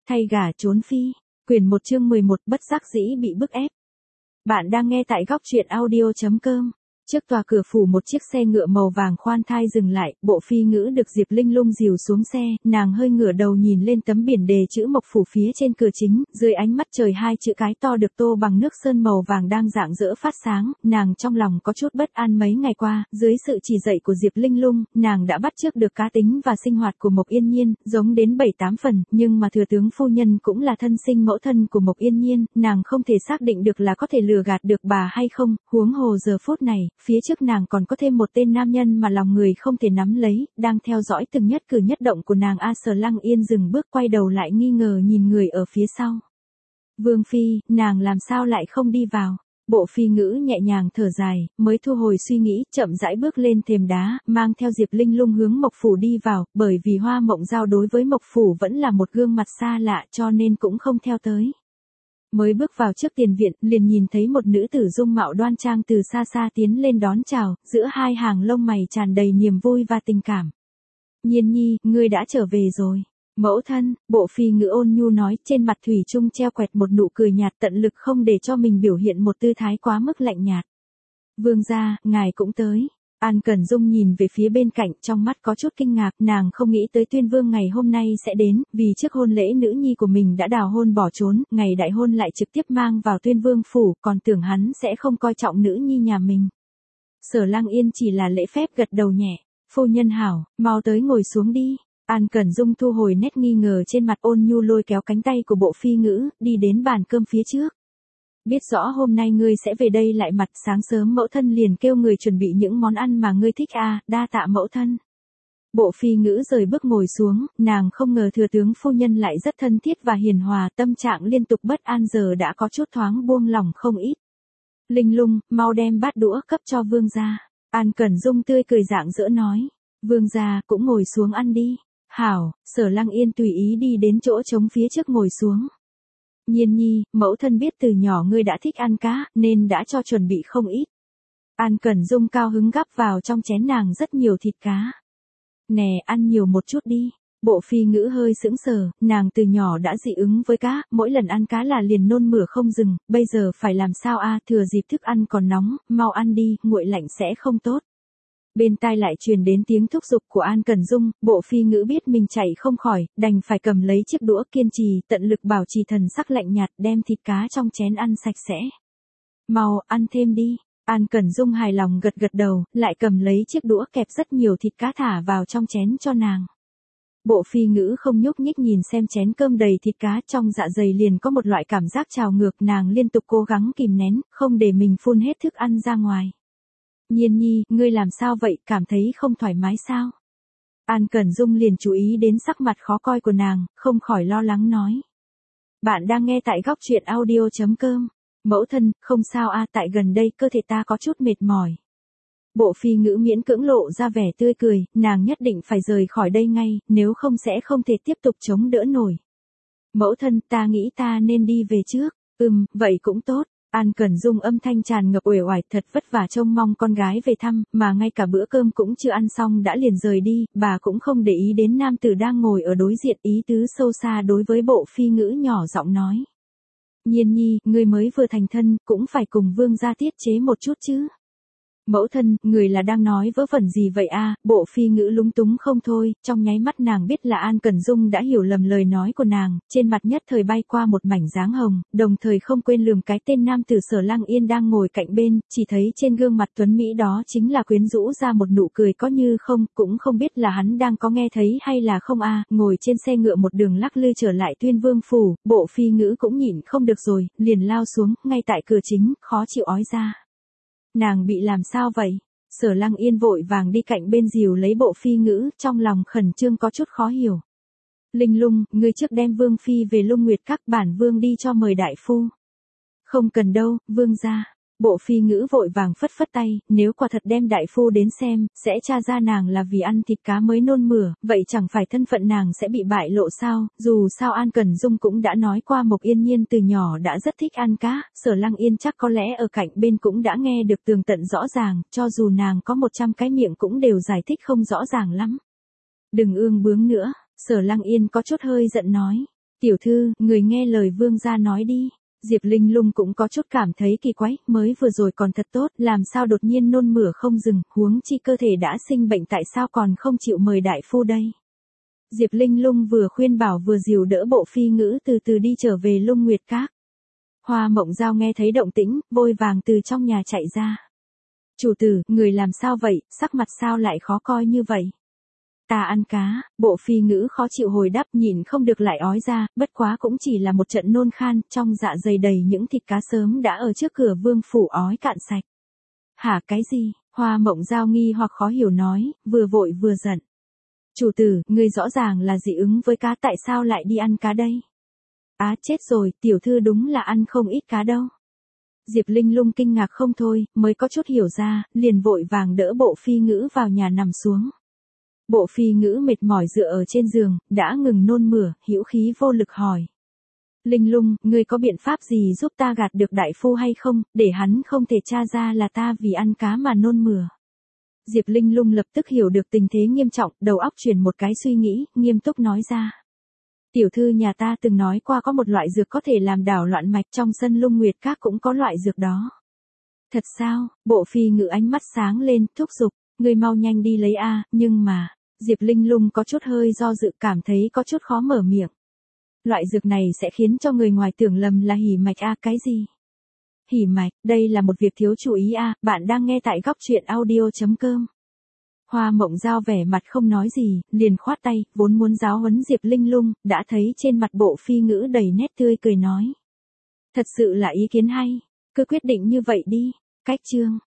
Thay gả trốn phi. Quyển 1 chương 11 bất đắc dĩ bị bức ép. Bạn đang nghe tại góc truyện audio.com. Trước tòa cửa phủ một chiếc xe ngựa màu vàng khoan thai dừng lại, Bộ Phi Ngữ được Diệp Linh Lung dìu xuống xe, nàng hơi ngửa đầu nhìn lên tấm biển đề chữ Mộc phủ phía trên cửa chính, dưới ánh mắt trời hai chữ cái to được tô bằng nước sơn màu vàng đang rạng rỡ phát sáng, nàng trong lòng có chút bất an mấy ngày qua, dưới sự chỉ dạy của Diệp Linh Lung, nàng đã bắt chước được cá tính và sinh hoạt của Mộc Yên Nhiên, giống đến 7-8 phần, nhưng mà thừa tướng phu nhân cũng là thân sinh mẫu thân của Mộc Yên Nhiên, nàng không thể xác định được là có thể lừa gạt được bà hay không, huống hồ giờ phút này. Phía trước nàng còn có thêm một tên nam nhân mà lòng người không thể nắm lấy, đang theo dõi từng nhất cử nhất động của nàng. Sở Lăng Yên dừng bước quay đầu lại nghi ngờ nhìn người ở phía sau. Vương Phi, nàng làm sao lại không đi vào? Bộ Phi Ngữ nhẹ nhàng thở dài, mới thu hồi suy nghĩ, chậm rãi bước lên thềm đá, mang theo Diệp Linh Lung hướng Mộc phủ đi vào, bởi vì Hoa Mộng Giao đối với Mộc phủ vẫn là một gương mặt xa lạ cho nên cũng không theo tới. Mới bước vào trước tiền viện, liền nhìn thấy một nữ tử dung mạo đoan trang từ xa xa tiến lên đón chào, giữa hai hàng lông mày tràn đầy niềm vui và tình cảm. Nhiên Nhi, ngươi đã trở về rồi. Mẫu thân, Bộ Phi Ngữ ôn nhu nói, trên mặt thủy chung treo quẹt một nụ cười nhạt, tận lực không để cho mình biểu hiện một tư thái quá mức lạnh nhạt. Vương gia, ngài cũng tới. An Cẩn Dung nhìn về phía bên cạnh, trong mắt có chút kinh ngạc, nàng không nghĩ tới Tuyên Vương ngày hôm nay sẽ đến, vì trước hôn lễ nữ nhi của mình đã đào hôn bỏ trốn, ngày đại hôn lại trực tiếp mang vào Tuyên Vương phủ, còn tưởng hắn sẽ không coi trọng nữ nhi nhà mình. Sở Lăng Yên chỉ là lễ phép gật đầu nhẹ, phu nhân hảo, mau tới ngồi xuống đi. An Cẩn Dung thu hồi nét nghi ngờ trên mặt, ôn nhu lôi kéo cánh tay của Bộ Phi Ngữ, đi đến bàn cơm phía trước. Biết rõ hôm nay ngươi sẽ về đây lại mặt, sáng sớm mẫu thân liền kêu người chuẩn bị những món ăn mà ngươi thích đa tạ mẫu thân. Bộ Phi Ngữ rời bước ngồi xuống, nàng không ngờ thừa tướng phu nhân lại rất thân thiết và hiền hòa, tâm trạng liên tục bất an giờ đã có chút thoáng buông lỏng không ít. Linh Lung, mau đem bát đũa cấp cho vương gia. An Cẩn Dung tươi cười rạng rỡ nói. Vương gia cũng ngồi xuống ăn đi. Hảo, Sở Lăng Yên tùy ý đi đến chỗ trống phía trước ngồi xuống. Nhiên Nhi, mẫu thân biết từ nhỏ ngươi đã thích ăn cá, nên đã cho chuẩn bị không ít. An Cẩn Dung cao hứng gắp vào trong chén nàng rất nhiều thịt cá. Nè, ăn nhiều một chút đi. Bộ Phi Ngữ hơi sững sờ, nàng từ nhỏ đã dị ứng với cá, mỗi lần ăn cá là liền nôn mửa không dừng, bây giờ phải làm sao thừa dịp thức ăn còn nóng, mau ăn đi, nguội lạnh sẽ không tốt. Bên tai lại truyền đến tiếng thúc giục của An Cẩn Dung, Bộ Phi Ngữ biết mình chạy không khỏi, đành phải cầm lấy chiếc đũa kiên trì, tận lực bảo trì thần sắc lạnh nhạt, đem thịt cá trong chén ăn sạch sẽ. Mau, ăn thêm đi. An Cẩn Dung hài lòng gật gật đầu, lại cầm lấy chiếc đũa kẹp rất nhiều thịt cá thả vào trong chén cho nàng. Bộ Phi Ngữ không nhúc nhích nhìn xem chén cơm đầy thịt cá, trong dạ dày liền có một loại cảm giác trào ngược, nàng liên tục cố gắng kìm nén, không để mình phun hết thức ăn ra ngoài. Nhiên Nhi, ngươi làm sao vậy, cảm thấy không thoải mái sao? An Cẩn Dung liền chú ý đến sắc mặt khó coi của nàng, không khỏi lo lắng nói. Bạn đang nghe tại góc truyện audio.com. Mẫu thân, không sao tại gần đây cơ thể ta có chút mệt mỏi. Bộ Phi Ngữ miễn cưỡng lộ ra vẻ tươi cười, nàng nhất định phải rời khỏi đây ngay, nếu không sẽ không thể tiếp tục chống đỡ nổi. Mẫu thân, ta nghĩ ta nên đi về trước. Vậy cũng tốt. An Cẩn Dung âm thanh tràn ngập uể oải, thật vất vả trông mong con gái về thăm, mà ngay cả bữa cơm cũng chưa ăn xong đã liền rời đi, bà cũng không để ý đến nam tử đang ngồi ở đối diện, ý tứ sâu xa đối với Bộ Phi Ngữ nhỏ giọng nói. Nhiên Nhi, ngươi mới vừa thành thân, cũng phải cùng vương gia tiết chế một chút chứ. Mẫu thân, người là đang nói vớ vẩn gì vậy Bộ Phi Ngữ lúng túng không thôi, trong nháy mắt nàng biết là An Cẩn Dung đã hiểu lầm lời nói của nàng, trên mặt nhất thời bay qua một mảnh dáng hồng, đồng thời không quên lườm cái tên nam tử Sở Lăng Yên đang ngồi cạnh bên, chỉ thấy trên gương mặt tuấn Mỹ đó chính là quyến rũ ra một nụ cười có như không, cũng không biết là hắn đang có nghe thấy hay là không ngồi trên xe ngựa một đường lắc lư trở lại Tuyên Vương phủ, Bộ Phi Ngữ cũng nhịn không được rồi, liền lao xuống, ngay tại cửa chính, khó chịu ói ra. Nàng bị làm sao vậy? Sở Lăng Yên vội vàng đi cạnh bên dìu lấy Bộ Phi Ngữ, trong lòng khẩn trương có chút khó hiểu. Linh Lung, ngươi trước đem Vương Phi về Lung Nguyệt Các, bản Vương đi cho mời đại phu. Không cần đâu, Vương gia. Bộ Phi Ngữ vội vàng phất phất tay, nếu quả thật đem đại phu đến xem, sẽ tra ra nàng là vì ăn thịt cá mới nôn mửa, vậy chẳng phải thân phận nàng sẽ bị bại lộ sao, dù sao An Cẩn Dung cũng đã nói qua Mộc Yên Nhiên từ nhỏ đã rất thích ăn cá, Sở Lăng Yên chắc có lẽ ở cạnh bên cũng đã nghe được tường tận rõ ràng, cho dù nàng có 100 cái miệng cũng đều giải thích không rõ ràng lắm. Đừng ương bướng nữa, Sở Lăng Yên có chút hơi giận nói. Tiểu thư, người nghe lời vương gia nói đi. Diệp Linh Lung cũng có chút cảm thấy kỳ quái, mới vừa rồi còn thật tốt, làm sao đột nhiên nôn mửa không dừng, huống chi cơ thể đã sinh bệnh tại sao còn không chịu mời đại phu đây. Diệp Linh Lung vừa khuyên bảo vừa dìu đỡ Bộ Phi Ngữ từ từ đi trở về Lung Nguyệt Các. Hoa Mộng Giao nghe thấy động tĩnh, vội vàng từ trong nhà chạy ra. Chủ tử, người làm sao vậy, sắc mặt sao lại khó coi như vậy? Ta ăn cá, Bộ Phi Ngữ khó chịu hồi đáp, nhịn không được lại ói ra, bất quá cũng chỉ là một trận nôn khan, trong dạ dày đầy những thịt cá sớm đã ở trước cửa vương phủ ói cạn sạch. Hả, cái gì? Hoa Mộng Giao nghi hoặc khó hiểu nói, vừa vội vừa giận. Chủ tử, người rõ ràng là dị ứng với cá, tại sao lại đi ăn cá đây? Á, chết rồi, tiểu thư đúng là ăn không ít cá đâu. Diệp Linh Lung kinh ngạc không thôi, mới có chút hiểu ra, liền vội vàng đỡ Bộ Phi Ngữ vào nhà nằm xuống. Bộ Phi Ngữ mệt mỏi dựa ở trên giường, đã ngừng nôn mửa, hữu khí vô lực hỏi. Linh Lung, ngươi có biện pháp gì giúp ta gạt được đại phu hay không, để hắn không thể tra ra là ta vì ăn cá mà nôn mửa. Diệp Linh Lung lập tức hiểu được tình thế nghiêm trọng, đầu óc chuyển một cái suy nghĩ, nghiêm túc nói ra. Tiểu thư nhà ta từng nói qua có một loại dược có thể làm đảo loạn mạch, trong sân Lung Nguyệt Các cũng có loại dược đó. Thật sao? Bộ Phi Ngữ ánh mắt sáng lên, thúc giục, ngươi mau nhanh đi lấy a, nhưng mà, Diệp Linh Lung có chút hơi do dự, cảm thấy có chút khó mở miệng. Loại dược này sẽ khiến cho người ngoài tưởng lầm là hỉ mạch a, cái gì? Hỉ mạch, đây là một việc thiếu chú ý a, bạn đang nghe tại góc truyện audio.com. Hoa Mộng Giao vẻ mặt không nói gì, liền khoát tay, vốn muốn giáo huấn Diệp Linh Lung, đã thấy trên mặt Bộ Phi Ngữ đầy nét tươi cười nói. Thật sự là ý kiến hay, cứ quyết định như vậy đi. Cách chương